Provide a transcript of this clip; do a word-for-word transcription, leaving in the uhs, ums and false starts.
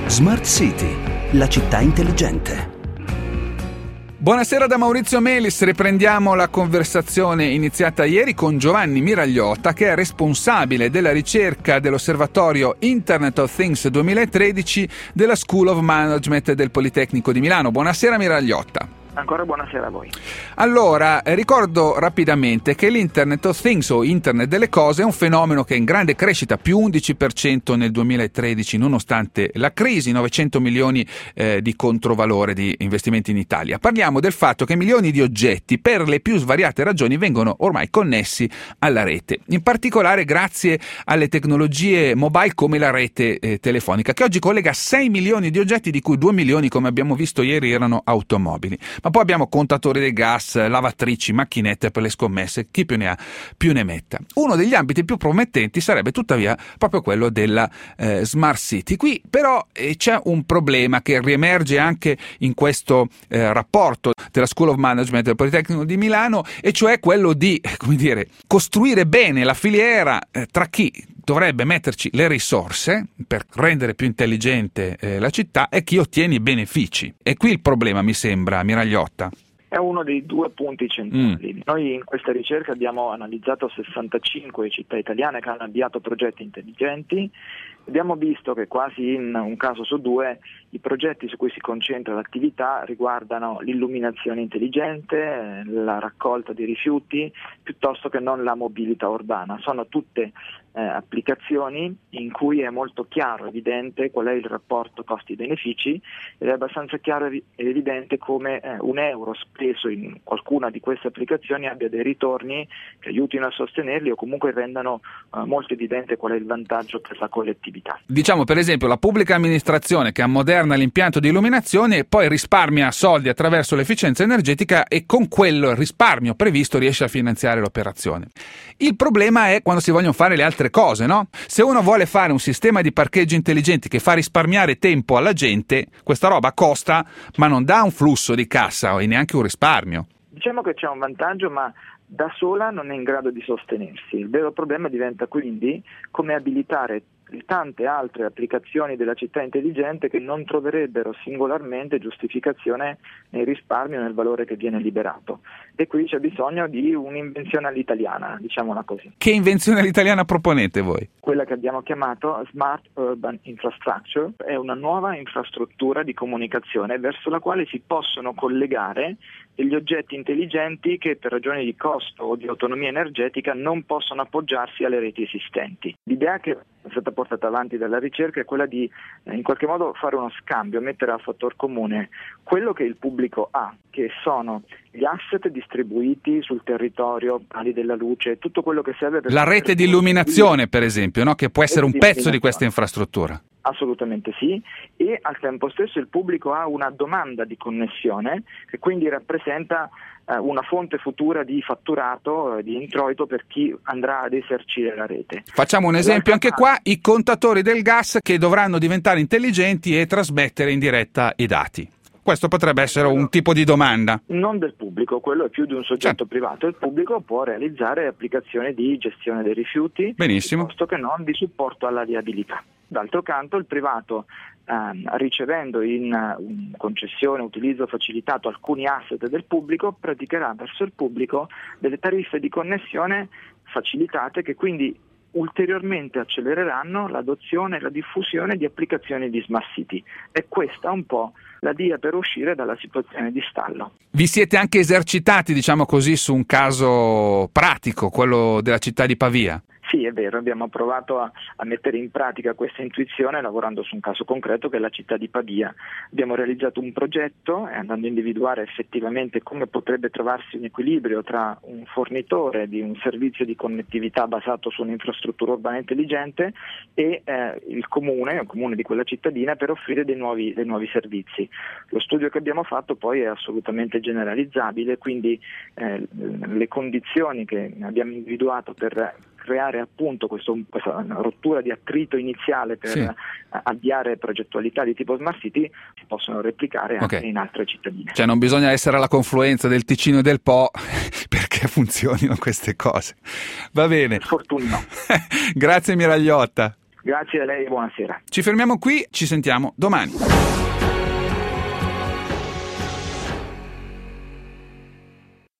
Smart City, la città intelligente. Buonasera da Maurizio Melis, riprendiamo la conversazione iniziata ieri con Giovanni Miragliotta, che è responsabile della ricerca dell'osservatorio Internet of Things duemilatredici della School of Management del Politecnico di Milano. Buonasera Miragliotta. Ancora buonasera a voi. Allora, ricordo rapidamente che l'Internet of Things o Internet delle cose è un fenomeno che è in grande crescita, più undici per cento nel duemilatredici, nonostante la crisi, novecento milioni eh, di controvalore di investimenti in Italia. Parliamo del fatto che milioni di oggetti, per le più svariate ragioni, vengono ormai connessi alla rete, in particolare grazie alle tecnologie mobile come la rete eh, telefonica, che oggi collega sei milioni di oggetti, di cui due milioni, come abbiamo visto ieri, erano automobili. Ma poi abbiamo contatori del gas, lavatrici, macchinette per le scommesse, chi più ne ha più ne metta. Uno degli ambiti più promettenti sarebbe tuttavia proprio quello della eh, Smart City. Qui però eh, c'è un problema che riemerge anche in questo eh, rapporto della School of Management del Politecnico di Milano, e cioè quello di, come dire, costruire bene la filiera eh, tra chi dovrebbe metterci le risorse per rendere più intelligente eh, la città e chi ottiene i benefici. E qui il problema, mi sembra, Miragliotta. È uno dei due punti centrali. Mm. Noi in questa ricerca abbiamo analizzato sessantacinque città italiane che hanno avviato progetti intelligenti. Abbiamo visto che quasi in un caso su due i progetti su cui si concentra l'attività riguardano l'illuminazione intelligente, la raccolta di rifiuti, piuttosto che non la mobilità urbana. Sono tutte eh, applicazioni in cui è molto chiaro, evidente qual è il rapporto costi-benefici, ed è abbastanza chiaro ed evidente come eh, un euro speso in qualcuna di queste applicazioni abbia dei ritorni che aiutino a sostenerli o comunque rendano eh, molto evidente qual è il vantaggio per la collettività. Diciamo per esempio la pubblica amministrazione che ammoderna l'impianto di illuminazione e poi risparmia soldi attraverso l'efficienza energetica, e con quello risparmio previsto riesce a finanziare l'operazione. Il problema è quando si vogliono fare le altre cose, no? Se uno vuole fare un sistema di parcheggi intelligenti che fa risparmiare tempo alla gente, questa roba costa, ma non dà un flusso di cassa e neanche un risparmio. Diciamo che c'è un vantaggio, ma da sola non è in grado di sostenersi. Il vero problema diventa quindi come abilitare tante altre applicazioni della città intelligente che non troverebbero singolarmente giustificazione nel risparmio e nel valore che viene liberato. E qui c'è bisogno di un'invenzione all'italiana, diciamola così. Che invenzione all'italiana proponete voi? Quella che abbiamo chiamato Smart Urban Infrastructure è una nuova infrastruttura di comunicazione verso la quale si possono collegare degli oggetti intelligenti che per ragioni di costo o di autonomia energetica non possono appoggiarsi alle reti esistenti. L'idea che è stata portata avanti dalla ricerca è quella di eh, in qualche modo fare uno scambio, mettere a fattor comune quello che il pubblico ha, che sono gli asset distribuiti sul territorio, pali della luce, tutto quello che serve per... La rete di illuminazione, per esempio, no? Che può essere un pezzo di questa infrastruttura. Assolutamente sì, e al tempo stesso il pubblico ha una domanda di connessione che quindi rappresenta eh, una fonte futura di fatturato, eh, di introito per chi andrà ad esercire la rete. Facciamo un esempio anche qua, i contatori del gas che dovranno diventare intelligenti e trasmettere in diretta i dati. Questo potrebbe essere un tipo di domanda. Non del pubblico, quello è più di un soggetto certo. privato. Il pubblico può realizzare applicazioni di gestione dei rifiuti, benissimo, piuttosto che non di supporto alla viabilità. D'altro canto il privato, ehm, ricevendo in uh, concessione, utilizzo facilitato alcuni asset del pubblico, praticherà verso il pubblico delle tariffe di connessione facilitate che quindi ulteriormente accelereranno l'adozione e la diffusione di applicazioni di Smart City. E questa un po' la via per uscire dalla situazione di stallo. Vi siete anche esercitati, diciamo così, su un caso pratico, quello della città di Pavia? Sì, è vero, abbiamo provato a, a mettere in pratica questa intuizione lavorando su un caso concreto che è la città di Pavia. Abbiamo realizzato un progetto e andando a individuare effettivamente come potrebbe trovarsi un equilibrio tra un fornitore di un servizio di connettività basato su un'infrastruttura urbana intelligente e eh, il comune, il comune di quella cittadina, per offrire dei nuovi, dei nuovi servizi. Lo studio che abbiamo fatto poi è assolutamente generalizzabile, quindi eh, le condizioni che abbiamo individuato per creare appunto questo, questa rottura di attrito iniziale per sì. avviare progettualità di tipo Smart City si possono replicare anche okay. in altre cittadine. Cioè non bisogna essere alla confluenza del Ticino e del Po perché funzionino queste cose. Va bene. Per fortuna no. Grazie Miragliotta. Grazie a lei, buonasera. Ci fermiamo qui, ci sentiamo domani.